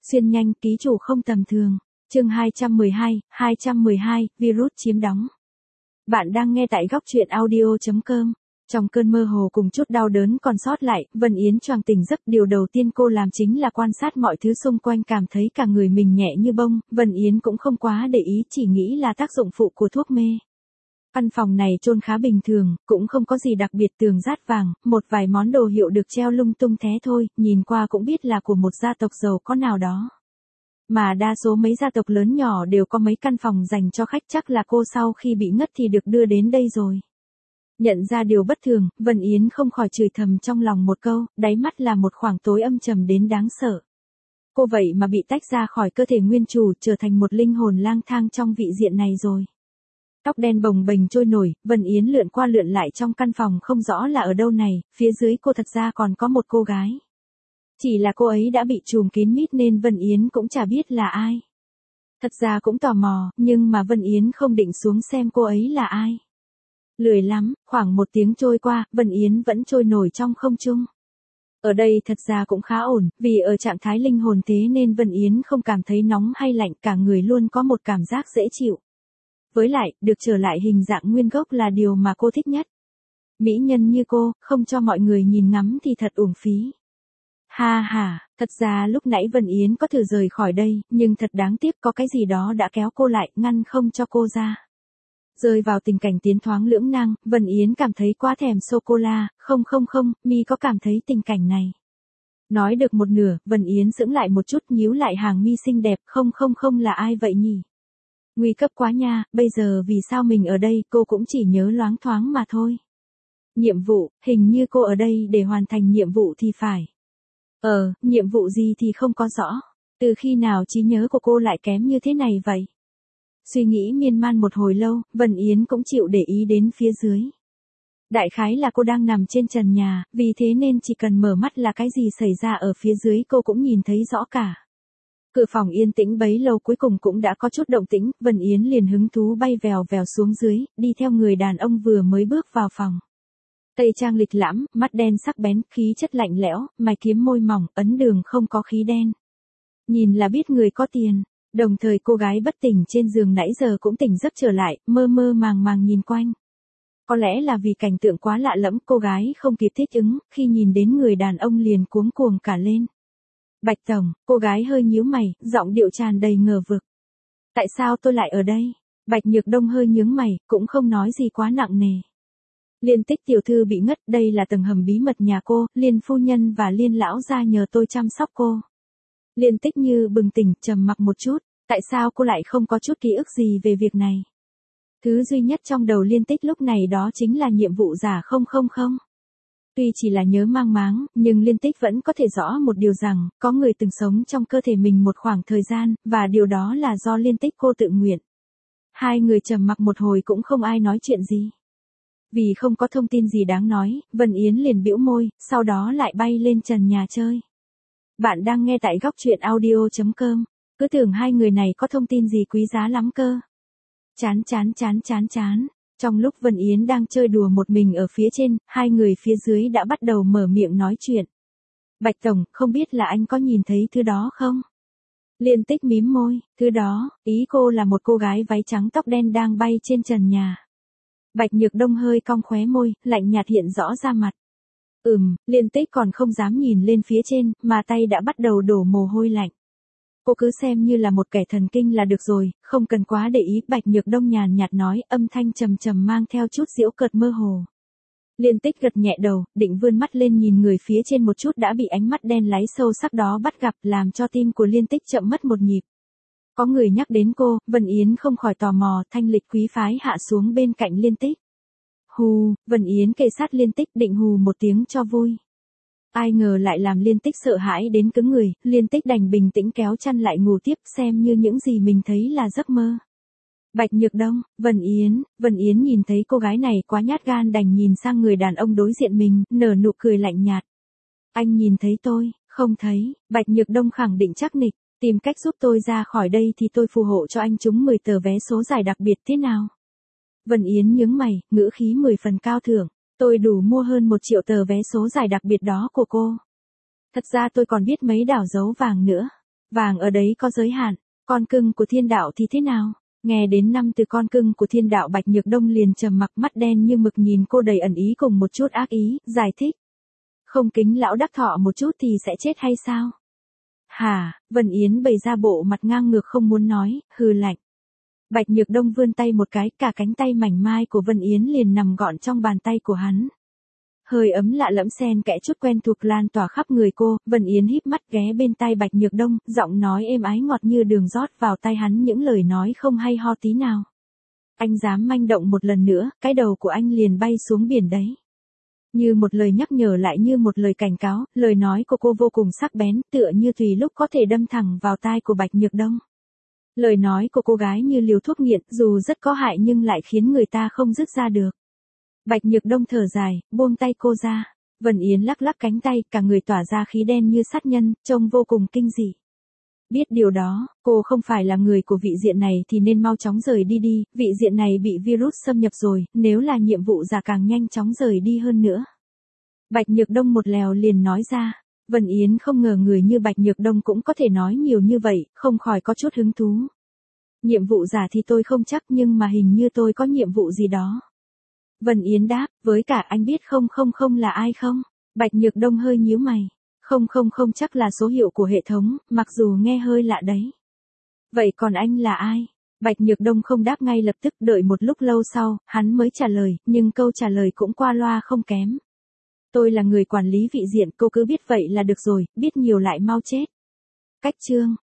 Xuyên nhanh, ký chủ không tầm thường. Chương 212, virus chiếm đóng. Bạn đang nghe tại góc truyện audio.com. Trong cơn mơ hồ cùng chút đau đớn còn sót lại, Vân Yến choàng tỉnh giấc, điều đầu tiên cô làm chính là quan sát mọi thứ xung quanh, cảm thấy cả người mình nhẹ như bông. Vân Yến cũng không quá để ý, chỉ nghĩ là tác dụng phụ của thuốc mê. Căn phòng này trôn khá bình thường, cũng không có gì đặc biệt, tường dát vàng, một vài món đồ hiệu được treo lung tung thế thôi, nhìn qua cũng biết là của một gia tộc giàu có nào đó. Mà đa số mấy gia tộc lớn nhỏ đều có mấy căn phòng dành cho khách, chắc là cô sau khi bị ngất thì được đưa đến đây rồi. Nhận ra điều bất thường, Vân Yến không khỏi chửi thầm trong lòng một câu, đáy mắt là một khoảng tối âm trầm đến đáng sợ. Cô vậy mà bị tách ra khỏi cơ thể nguyên chủ, trở thành một linh hồn lang thang trong vị diện này rồi. Tóc đen bồng bềnh trôi nổi, Vân Yến lượn qua lượn lại trong căn phòng không rõ là ở đâu này, phía dưới cô thật ra còn có một cô gái. Chỉ là cô ấy đã bị trùm kín mít nên Vân Yến cũng chả biết là ai. Thật ra cũng tò mò, nhưng mà Vân Yến không định xuống xem cô ấy là ai. Lười lắm, khoảng 1 tiếng trôi qua, Vân Yến vẫn trôi nổi trong không trung. Ở đây thật ra cũng khá ổn, vì ở trạng thái linh hồn thế nên Vân Yến không cảm thấy nóng hay lạnh, cả người luôn có một cảm giác dễ chịu. Với lại, được trở lại hình dạng nguyên gốc là điều mà cô thích nhất. Mỹ nhân như cô, không cho mọi người nhìn ngắm thì thật uổng phí. Ha ha, thật ra lúc nãy Vân Yến có thử rời khỏi đây, nhưng thật đáng tiếc, có cái gì đó đã kéo cô lại, ngăn không cho cô ra. Rơi vào tình cảnh tiến thoáng lưỡng nan, Vân Yến cảm thấy quá thèm sô-cô-la. Không, Mi có cảm thấy tình cảnh này. Nói được một nửa, Vân Yến sững lại một chút, nhíu lại hàng mi xinh đẹp. Không là ai vậy nhỉ? Nguy cấp quá nha, bây giờ vì sao mình ở đây, cô cũng chỉ nhớ loáng thoáng mà thôi. Nhiệm vụ, hình như cô ở đây để hoàn thành nhiệm vụ thì phải. Nhiệm vụ gì thì không có rõ. Từ khi nào trí nhớ của cô lại kém như thế này vậy? Suy nghĩ miên man một hồi lâu, Vân Yến cũng chịu để ý đến phía dưới. Đại khái là cô đang nằm trên trần nhà, vì thế nên chỉ cần mở mắt là cái gì xảy ra ở phía dưới cô cũng nhìn thấy rõ cả. Cửa phòng yên tĩnh bấy lâu cuối cùng cũng đã có chút động tĩnh, Vân Yến liền hứng thú bay vèo vèo xuống dưới, đi theo người đàn ông vừa mới bước vào phòng. Tây trang lịch lãm, mắt đen sắc bén, khí chất lạnh lẽo, mày kiếm môi mỏng, ấn đường không có khí đen. Nhìn là biết người có tiền. Đồng thời cô gái bất tỉnh trên giường nãy giờ cũng tỉnh giấc trở lại, mơ màng nhìn quanh. Có lẽ là vì cảnh tượng quá lạ lẫm, cô gái không kịp thích ứng, khi nhìn đến người đàn ông liền cuống cuồng cả lên. Bạch tổng, cô gái hơi nhíu mày, giọng điệu tràn đầy ngờ vực. Tại sao tôi lại ở đây? Bạch Nhược Đông hơi nhướng mày, cũng không nói gì quá nặng nề. Liên Tích tiểu thư bị ngất, đây là tầng hầm bí mật nhà cô, Liên phu nhân và Liên lão gia nhờ tôi chăm sóc cô. Liên Tích như bừng tỉnh, trầm mặc một chút, tại sao cô lại không có chút ký ức gì về việc này? Thứ duy nhất trong đầu Liên Tích lúc này đó chính là nhiệm vụ giả 000. Tuy chỉ là nhớ mang máng, nhưng Liên Tích vẫn có thể rõ một điều rằng, có người từng sống trong cơ thể mình một khoảng thời gian, và điều đó là do Liên Tích cô tự nguyện. Hai người trầm mặc một hồi cũng không ai nói chuyện gì. Vì không có thông tin gì đáng nói, Vân Yến liền bĩu môi, sau đó lại bay lên trần nhà chơi. Bạn đang nghe tại góc truyện audio.com. Cứ tưởng hai người này có thông tin gì quý giá lắm cơ. Chán. Trong lúc Vân Yến đang chơi đùa một mình ở phía trên, hai người phía dưới đã bắt đầu mở miệng nói chuyện. Bạch tổng, không biết là anh có nhìn thấy thứ đó không? Liên Tích mím môi, thứ đó, ý cô là một cô gái váy trắng tóc đen đang bay trên trần nhà. Bạch Nhược Đông hơi cong khóe môi, lạnh nhạt hiện rõ ra mặt. Liên Tích còn không dám nhìn lên phía trên, mà tay đã bắt đầu đổ mồ hôi lạnh. Cô cứ xem như là một kẻ thần kinh là được rồi, không cần quá để ý, Bạch Nhược Đông nhàn nhạt nói, âm thanh trầm trầm mang theo chút giễu cợt mơ hồ. Liên Tích gật nhẹ đầu, định vươn mắt lên nhìn người phía trên một chút đã bị ánh mắt đen láy sâu sắc đó bắt gặp, làm cho tim của Liên Tích chậm mất một nhịp. Có người nhắc đến cô, Vân Yến không khỏi tò mò, thanh lịch quý phái hạ xuống bên cạnh Liên Tích. Hù, Vân Yến kề sát Liên Tích định hù một tiếng cho vui. Ai ngờ lại làm Liên Tích sợ hãi đến cứng người, Liên Tích đành bình tĩnh kéo chăn lại ngủ tiếp, xem như những gì mình thấy là giấc mơ. Bạch Nhược Đông, Vân Yến nhìn thấy cô gái này quá nhát gan đành nhìn sang người đàn ông đối diện mình, nở nụ cười lạnh nhạt. Anh nhìn thấy tôi, không thấy, Bạch Nhược Đông khẳng định chắc nịch, tìm cách giúp tôi ra khỏi đây thì tôi phù hộ cho anh trúng 10 tờ vé số giải đặc biệt thế nào? Vân Yến nhướng mày, ngữ khí 10 phần cao thượng. Tôi đủ mua hơn 1 triệu tờ vé số giải đặc biệt đó của cô. Thật ra tôi còn biết mấy đảo dấu vàng nữa. Vàng ở đấy có giới hạn, con cưng của thiên đạo thì thế nào? Nghe đến năm từ con cưng của thiên đạo Bạch Nhược Đông liền trầm mặc, mắt đen như mực nhìn cô đầy ẩn ý cùng một chút ác ý, giải thích. Không kính lão đắc thọ một chút thì sẽ chết hay sao? Hả, Vân Yến bày ra bộ mặt ngang ngược không muốn nói, hừ lạnh. Bạch Nhược Đông vươn tay một cái, cả cánh tay mảnh mai của Vân Yến liền nằm gọn trong bàn tay của hắn. Hơi ấm lạ lẫm xen kẽ chút quen thuộc lan tỏa khắp người cô, Vân Yến híp mắt ghé bên tai Bạch Nhược Đông, giọng nói êm ái ngọt như đường rót vào tai hắn những lời nói không hay ho tí nào. Anh dám manh động một lần nữa, cái đầu của anh liền bay xuống biển đấy. Như một lời nhắc nhở lại như một lời cảnh cáo, lời nói của cô vô cùng sắc bén, tựa như tùy lúc có thể đâm thẳng vào tai của Bạch Nhược Đông. Lời nói của cô gái như liều thuốc nghiện, dù rất có hại nhưng lại khiến người ta không dứt ra được. Bạch Nhược Đông thở dài, buông tay cô ra. Vân Yến lắc lắc cánh tay, cả người tỏa ra khí đen như sát nhân, trông vô cùng kinh dị. Biết điều đó, cô không phải là người của vị diện này thì nên mau chóng rời đi đi, vị diện này bị virus xâm nhập rồi, nếu là nhiệm vụ giả càng nhanh chóng rời đi hơn nữa. Bạch Nhược Đông một lèo liền nói ra. Vân Yến không ngờ người như Bạch Nhược Đông cũng có thể nói nhiều như vậy, không khỏi có chút hứng thú. Nhiệm vụ giả thì tôi không chắc nhưng mà hình như tôi có nhiệm vụ gì đó. Vân Yến đáp, với cả anh biết 000 là ai không? Bạch Nhược Đông hơi nhíu mày. 000 chắc là số hiệu của hệ thống, mặc dù nghe hơi lạ đấy. Vậy còn anh là ai? Bạch Nhược Đông không đáp ngay lập tức, đợi một lúc lâu sau, hắn mới trả lời, nhưng câu trả lời cũng qua loa không kém. Tôi là người quản lý vị diện, cô cứ biết vậy là được rồi, biết nhiều lại mau chết. Cách chương